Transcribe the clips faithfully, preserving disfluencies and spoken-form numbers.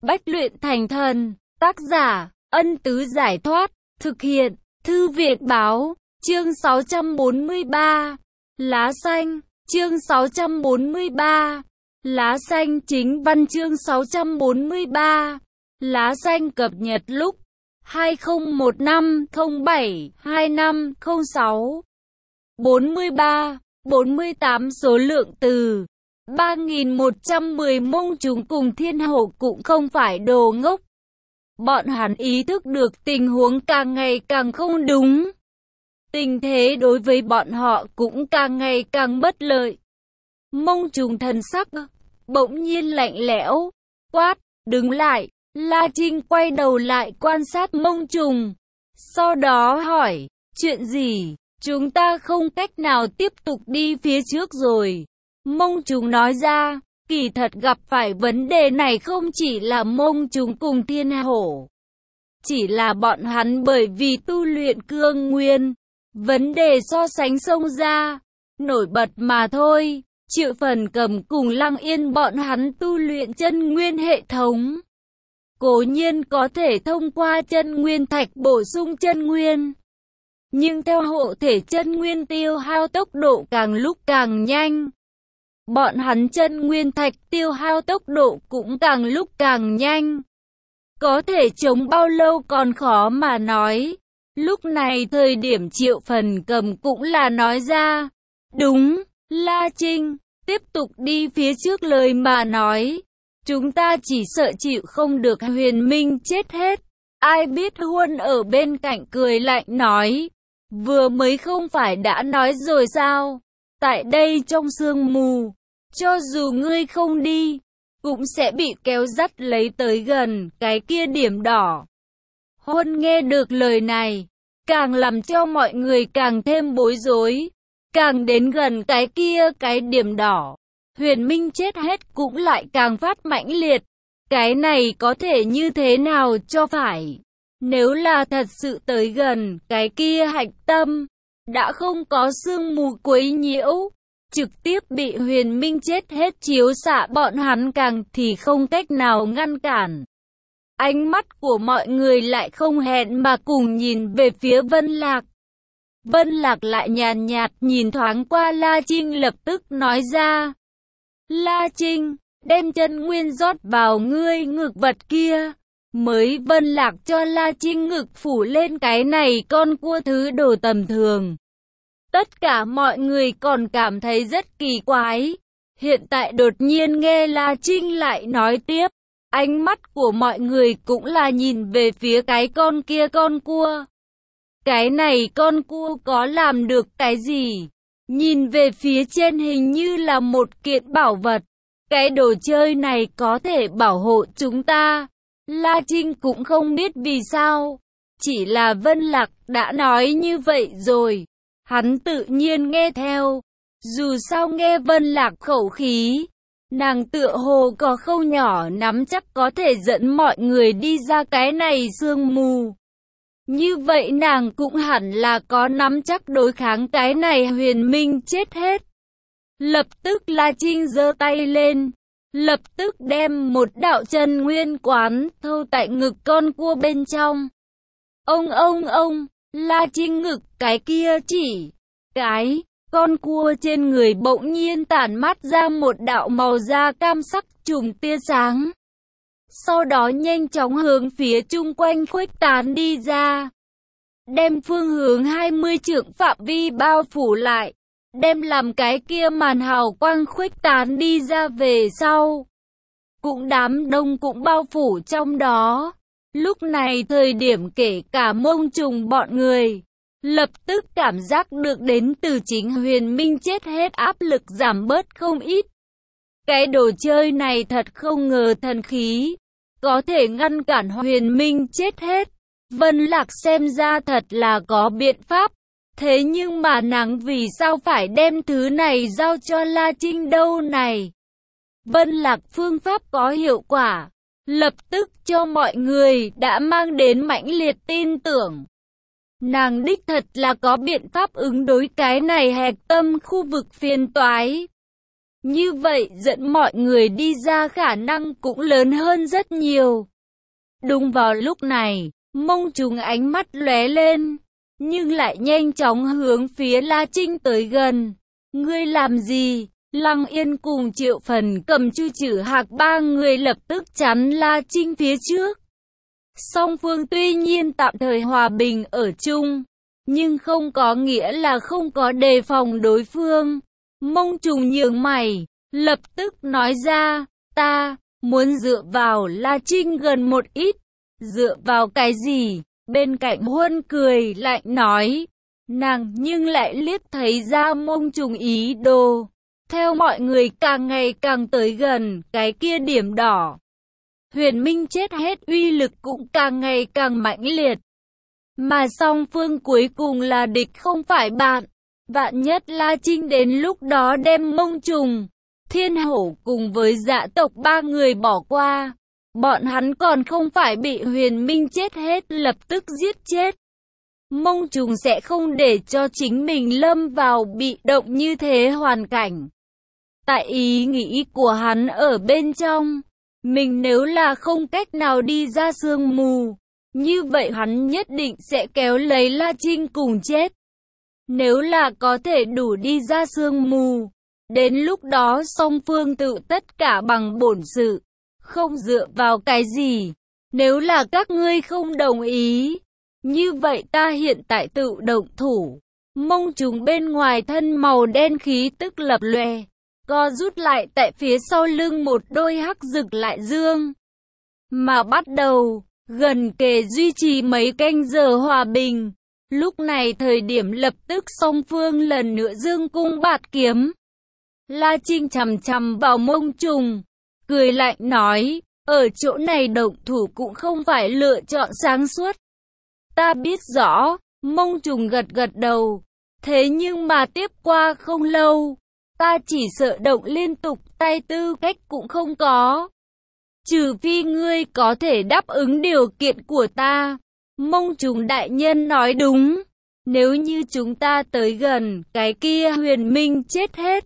Bách luyện thành thần. Tác giả, Ân Tứ Giải Thoát. Thực hiện, Thư Viện Báo. Chương sáu trăm bốn mươi ba. Lá xanh. Chương sáu trăm bốn mươi ba. Lá xanh chính văn. Chương sáu trăm bốn mươi ba. Lá xanh cập nhật lúc hai không một năm không bảy hai năm không sáu. bốn mươi ba, bốn mươi tám số lượng từ. ba nghìn một trăm mười Mông Trùng cùng Thiên Hổ cũng không phải đồ ngốc. Bọn hắn ý thức được tình huống càng ngày càng không đúng. Tình thế đối với bọn họ cũng càng ngày càng bất lợi. Mông Trùng thần sắc bỗng nhiên lạnh lẽo, quát, đứng lại. La Trinh quay đầu lại quan sát Mông Trùng. Sau đó hỏi, chuyện gì? Chúng ta không cách nào tiếp tục đi phía trước rồi. Mông Trùng nói ra, kỳ thật gặp phải vấn đề này không chỉ là Mông Trùng cùng Thiên Hổ. Chỉ là bọn hắn bởi vì tu luyện cương nguyên. Vấn đề so sánh xông ra, nổi bật mà thôi. Triệu Phần Cầm cùng Lăng Yên bọn hắn tu luyện chân nguyên hệ thống. Cố nhiên có thể thông qua chân nguyên thạch bổ sung chân nguyên. Nhưng theo hộ thể chân nguyên tiêu hao tốc độ càng lúc càng nhanh. Bọn hắn chân nguyên thạch tiêu hao tốc độ cũng càng lúc càng nhanh. Có thể chống bao lâu còn khó mà nói. Lúc này thời điểm Triệu Phần Cầm cũng là nói ra. Đúng, La Trinh, tiếp tục đi phía trước lời mà nói. Chúng ta chỉ sợ chịu không được Huyền Minh chết hết. Ai biết Huân ở bên cạnh cười lạnh nói. Vừa mới không phải đã nói rồi sao? Tại đây trong sương mù, cho dù ngươi không đi, cũng sẽ bị kéo dắt lấy tới gần cái kia điểm đỏ. Huân nghe được lời này, càng làm cho mọi người càng thêm bối rối. Càng đến gần cái kia cái điểm đỏ, Huyền Minh chết hết cũng lại càng phát mãnh liệt. Cái này có thể như thế nào cho phải? Nếu là thật sự tới gần cái kia hạch tâm, đã không có sương mù quấy nhiễu, trực tiếp bị Huyền Minh chết hết chiếu xạ bọn hắn càng thì không cách nào ngăn cản. Ánh mắt của mọi người lại không hẹn mà cùng nhìn về phía Vân Lạc. Vân Lạc lại nhàn nhạt nhìn thoáng qua La Trinh lập tức nói ra. La Trinh, đem chân nguyên rót vào ngươi ngực vật kia. Mới Vân Lạc cho La Trinh ngực phủ lên cái này con cua thứ đồ tầm thường. Tất cả mọi người còn cảm thấy rất kỳ quái. Hiện tại đột nhiên nghe La Trinh lại nói tiếp. Ánh mắt của mọi người cũng là nhìn về phía cái con kia con cua. Cái này con cua có làm được cái gì? Nhìn về phía trên hình như là một kiện bảo vật. Cái đồ chơi này có thể bảo hộ chúng ta. La Trinh cũng không biết vì sao. Chỉ là Vân Lạc đã nói như vậy rồi. Hắn tự nhiên nghe theo. Dù sao nghe Vân Lạc khẩu khí, nàng tựa hồ có khâu nhỏ nắm chắc có thể dẫn mọi người đi ra cái này sương mù. Như vậy nàng cũng hẳn là có nắm chắc đối kháng cái này Huyền Minh chết hết. Lập tức La Trinh giơ tay lên. Lập tức đem một đạo chân nguyên quán thâu tại ngực con cua bên trong. Ông ông ông, La Trinh ngực cái kia chỉ. Cái, con cua trên người bỗng nhiên tản mát ra một đạo màu da cam sắc trùng tia sáng. Sau đó nhanh chóng hướng phía chung quanh khuếch tán đi ra. Đem phương hướng hai mươi trượng phạm vi bao phủ lại. Đem làm cái kia màn hào quang khuếch tán đi ra về sau. Cũng đám đông cũng bao phủ trong đó. Lúc này thời điểm kể cả Mông Trùng bọn người, lập tức cảm giác được đến từ chính Huyền Minh chết hết áp lực giảm bớt không ít. Cái đồ chơi này thật không ngờ thần khí, có thể ngăn cản Huyền Minh chết hết. Vân Lạc xem ra thật là có biện pháp. Thế nhưng mà nàng vì sao phải đem thứ này giao cho La Trinh đâu này? Vân Lạc phương pháp có hiệu quả, lập tức cho mọi người đã mang đến mãnh liệt tin tưởng. Nàng đích thật là có biện pháp ứng đối cái này hạch tâm khu vực phiền toái. Như vậy dẫn mọi người đi ra khả năng cũng lớn hơn rất nhiều. Đúng vào lúc này, Mông Trùng ánh mắt lóe lên, nhưng lại nhanh chóng hướng phía La Trinh tới gần. Ngươi làm gì? Lăng Yên cùng Triệu Phần Cầm Chu Trử Hạc ba người lập tức chắn La Trinh phía trước. Song phương tuy nhiên tạm thời hòa bình ở chung, nhưng không có nghĩa là không có đề phòng đối phương. Mông Trùng nhướng mày, lập tức nói ra, ta muốn dựa vào La Trinh gần một ít. Dựa vào cái gì? Bên cạnh Huân cười lạnh nói, nàng nhưng lại liếc thấy ra Mông Trùng ý đồ. Theo mọi người càng ngày càng tới gần cái kia điểm đỏ, Huyền Minh chết hết uy lực cũng càng ngày càng mãnh liệt. Mà song phương cuối cùng là địch không phải bạn. Vạn nhất La Trinh đến lúc đó đem Mông Trùng, Thiên Hổ cùng với Dạ tộc ba người bỏ qua, bọn hắn còn không phải bị Huyền Minh chết hết lập tức giết chết. Mông Trùng sẽ không để cho chính mình lâm vào bị động như thế hoàn cảnh. Tại ý nghĩ của hắn ở bên trong, mình nếu là không cách nào đi ra sương mù, như vậy hắn nhất định sẽ kéo lấy La Trinh cùng chết. Nếu là có thể đủ đi ra sương mù, đến lúc đó song phương tự tất cả bằng bổn sự, không dựa vào cái gì. Nếu là các ngươi không đồng ý, như vậy ta hiện tại tự động thủ. Mông Trùng bên ngoài thân màu đen khí tức lập lòe, co rút lại tại phía sau lưng một đôi hắc rực lại dương. Mà bắt đầu, gần kề duy trì mấy canh giờ hòa bình. Lúc này thời điểm lập tức song phương lần nữa dương cung bạt kiếm. La Trinh chằm chằm vào Mông Trùng, cười lạnh nói, ở chỗ này động thủ cũng không phải lựa chọn sáng suốt. Ta biết rõ, Mông Trùng gật gật đầu. Thế nhưng mà tiếp qua không lâu, ta chỉ sợ động liên tục tay tư cách cũng không có. Trừ phi ngươi có thể đáp ứng điều kiện của ta. Mông Trùng đại nhân nói đúng. Nếu như chúng ta tới gần, cái kia Huyền Minh chết hết.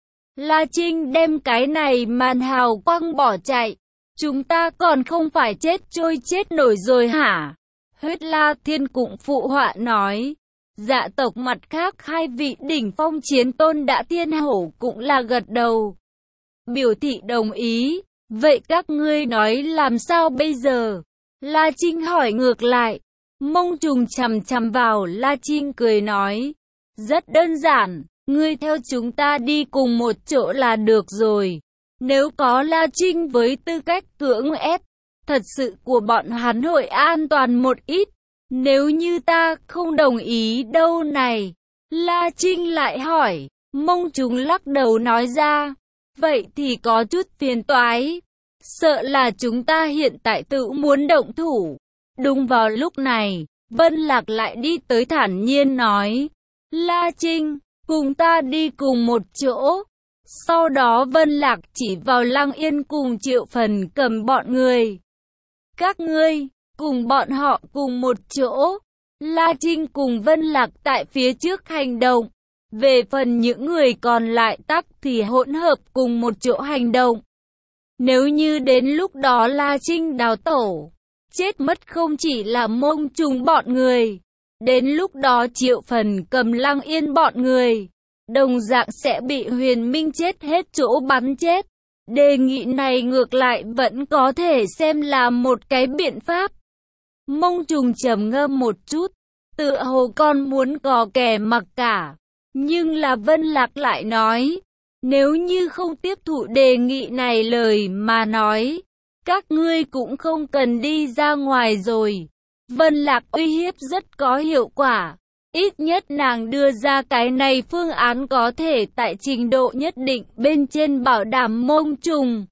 La Trinh đem cái này màn hào quang bỏ chạy. Chúng ta còn không phải chết trôi chết nổi rồi hả? Huyết La Thiên cũng phụ họa nói. Dạ tộc mặt khác hai vị đỉnh phong chiến tôn đã Thiên Hổ cũng là gật đầu, biểu thị đồng ý. Vậy các ngươi nói làm sao bây giờ? La Trinh hỏi ngược lại. Mông Trùng chằm chằm vào La Trinh cười nói, rất đơn giản, ngươi theo chúng ta đi cùng một chỗ là được rồi. Nếu có La Trinh với tư cách cưỡng ép, thật sự của bọn hắn hội an toàn một ít. Nếu như ta không đồng ý đâu này? La Trinh lại hỏi. Mông Trùng lắc đầu nói ra, vậy thì có chút phiền toái. Sợ là chúng ta hiện tại tự muốn động thủ. Đúng vào lúc này, Vân Lạc lại đi tới thản nhiên nói, La Trinh, cùng ta đi cùng một chỗ. Sau đó Vân Lạc chỉ vào Lăng Yên cùng Triệu Phần Cầm bọn người. Các ngươi, cùng bọn họ cùng một chỗ. La Trinh cùng Vân Lạc tại phía trước hành động. Về phần những người còn lại tắc thì hỗn hợp cùng một chỗ hành động. Nếu như đến lúc đó La Trinh đào tổ, chết mất không chỉ là Mông Trùng bọn người. Đến lúc đó Triệu Phần Cầm Lăng Yên bọn người, đồng dạng sẽ bị Huyền Minh chết hết chỗ bắn chết. Đề nghị này ngược lại vẫn có thể xem là một cái biện pháp. Mông Trùng trầm ngâm một chút, tựa hồ con muốn có kẻ mặc cả. Nhưng là Vân Lạc lại nói, nếu như không tiếp thụ đề nghị này lời mà nói, các ngươi cũng không cần đi ra ngoài rồi. Vân Lạc uy hiếp rất có hiệu quả. Ít nhất nàng đưa ra cái này phương án có thể tại trình độ nhất định bên trên bảo đảm Mông Trùng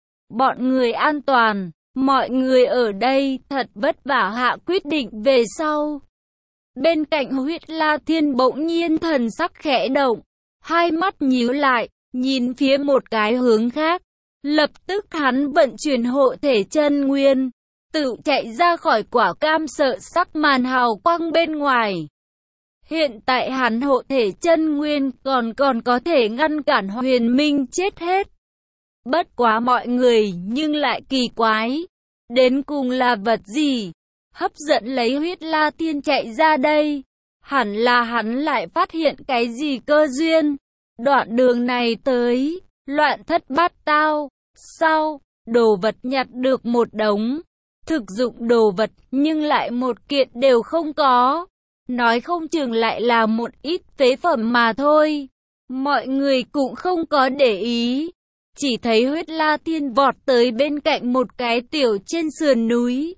bọn người an toàn. Mọi người ở đây thật vất vả hạ quyết định về sau. Bên cạnh Huyết La Thiên bỗng nhiên thần sắc khẽ động, hai mắt nhíu lại, nhìn phía một cái hướng khác. Lập tức hắn vận chuyển hộ thể chân nguyên, tự chạy ra khỏi quả cam sợ sắc màn hào quang bên ngoài. Hiện tại hắn hộ thể chân nguyên còn còn có thể ngăn cản Huyền Minh chết hết. Bất quá mọi người nhưng lại kỳ quái. Đến cùng là vật gì hấp dẫn lấy Huyết La Tiên chạy ra đây? Hẳn là hắn lại phát hiện cái gì cơ duyên. Đoạn đường này tới, loạn thất bát tao. Sao? Đồ vật nhặt được một đống. Thực dụng đồ vật nhưng lại một kiện đều không có. Nói không chừng lại là một ít phế phẩm mà thôi. Mọi người cũng không có để ý. Chỉ thấy Huyết La Tiên vọt tới bên cạnh một cái tiểu trên sườn núi.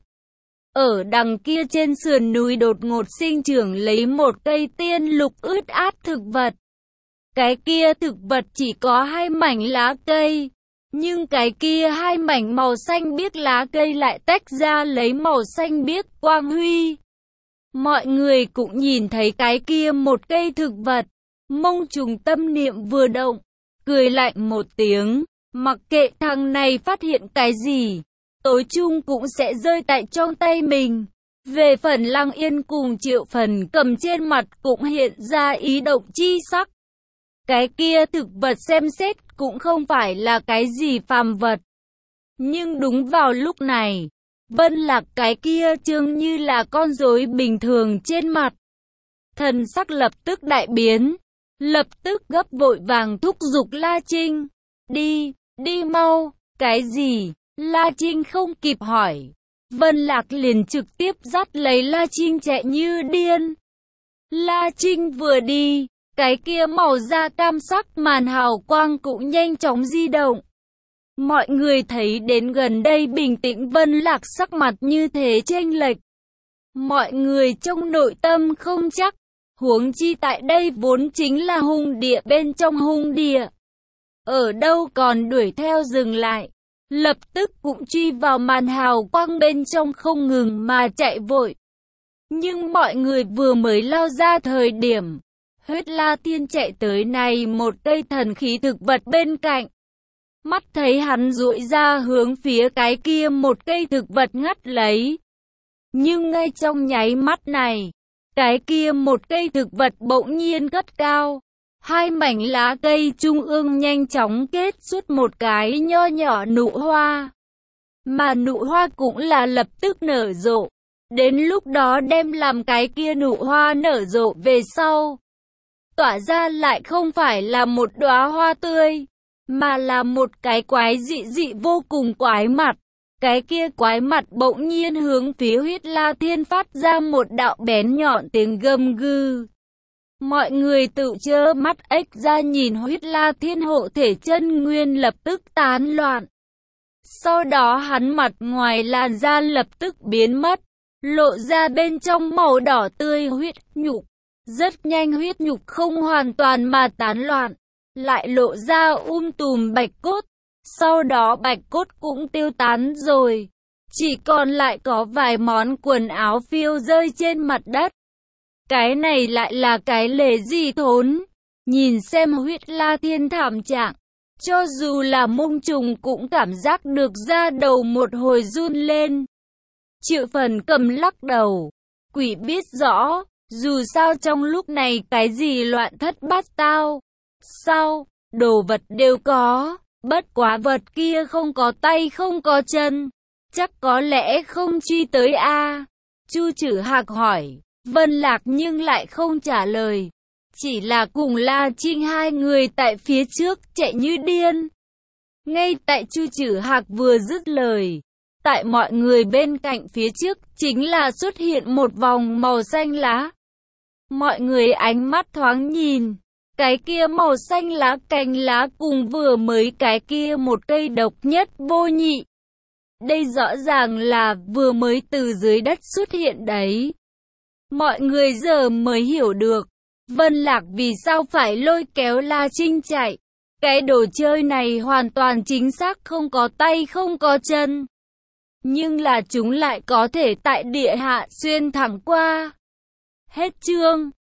Ở đằng kia trên sườn núi đột ngột sinh trưởng lấy một cây tiên lục ướt át thực vật. Cái kia thực vật chỉ có hai mảnh lá cây. Nhưng cái kia hai mảnh màu xanh biếc lá cây lại tách ra lấy màu xanh biếc quang huy. Mọi người cũng nhìn thấy cái kia một cây thực vật. Mông Trùng tâm niệm vừa động, cười lạnh một tiếng. Mặc kệ thằng này phát hiện cái gì, tối chung cũng sẽ rơi tại trong tay mình. Về phần Lăng Yên cùng Triệu Phần Cầm trên mặt cũng hiện ra ý động chi sắc. Cái kia thực vật xem xét cũng không phải là cái gì phàm vật. Nhưng đúng vào lúc này, Vân Lạc cái kia trông như là con rối bình thường trên mặt. Thần sắc lập tức đại biến, lập tức gấp vội vàng thúc giục La Trinh. Đi, đi mau, cái gì? La Trinh không kịp hỏi. Vân Lạc liền trực tiếp dắt lấy La Trinh chạy như điên. La Trinh vừa đi, cái kia màu da cam sắc màn hào quang cũng nhanh chóng di động. Mọi người thấy đến gần đây bình tĩnh Vân Lạc sắc mặt như thế chênh lệch. Mọi người trong nội tâm không chắc, huống chi tại đây vốn chính là hung địa bên trong hung địa. Ở đâu còn đuổi theo dừng lại, lập tức cũng truy vào màn hào quang bên trong không ngừng mà chạy vội. Nhưng mọi người vừa mới lao ra thời điểm, Huyết La Tiên chạy tới này một cây thần khí thực vật bên cạnh. Mắt thấy hắn duỗi ra hướng phía cái kia một cây thực vật ngắt lấy. Nhưng ngay trong nháy mắt này, cái kia một cây thực vật bỗng nhiên cất cao. Hai mảnh lá cây trung ương nhanh chóng kết xuất một cái nho nhỏ nụ hoa. Mà nụ hoa cũng là lập tức nở rộ. Đến lúc đó đem làm cái kia nụ hoa nở rộ về sau. Tỏa ra lại không phải là một đóa hoa tươi, mà là một cái quái dị dị vô cùng quái mặt. Cái kia quái mặt bỗng nhiên hướng phía Huyết La Thiên phát ra một đạo bén nhọn tiếng gầm gừ. Mọi người tự trơ mắt ếch ra nhìn Huyết La Thiên hộ thể chân nguyên lập tức tán loạn. Sau đó hắn mặt ngoài làn da lập tức biến mất, lộ ra bên trong màu đỏ tươi huyết nhục. Rất nhanh huyết nhục không hoàn toàn mà tán loạn, lại lộ ra um tùm bạch cốt. Sau đó bạch cốt cũng tiêu tán rồi, chỉ còn lại có vài món quần áo phiêu rơi trên mặt đất. Cái này lại là cái lề gì thốn? Nhìn xem Huyết La Thiên thảm trạng, cho dù là Mông Trùng cũng cảm giác được da đầu một hồi run lên. Triệu Phần Cầm lắc đầu, quỷ biết rõ, dù sao trong lúc này cái gì loạn thất bát tao. Sao, đồ vật đều có, bất quá vật kia không có tay không có chân, chắc có lẽ không truy tới a à? Chu Trử Hạc hỏi. Vân Lạc nhưng lại không trả lời, chỉ là cùng La Trinh hai người tại phía trước chạy như điên. Ngay tại Chu Trử Hạc vừa dứt lời, tại mọi người bên cạnh phía trước chính là xuất hiện một vòng màu xanh lá. Mọi người ánh mắt thoáng nhìn, cái kia màu xanh lá cành lá cùng vừa mới cái kia một cây độc nhất vô nhị. Đây rõ ràng là vừa mới từ dưới đất xuất hiện đấy. Mọi người giờ mới hiểu được, Vân Lạc vì sao phải lôi kéo La Trinh chạy. Cái đồ chơi này hoàn toàn chính xác không có tay không có chân. Nhưng là chúng lại có thể tại địa hạ xuyên thẳng qua. Hết chương.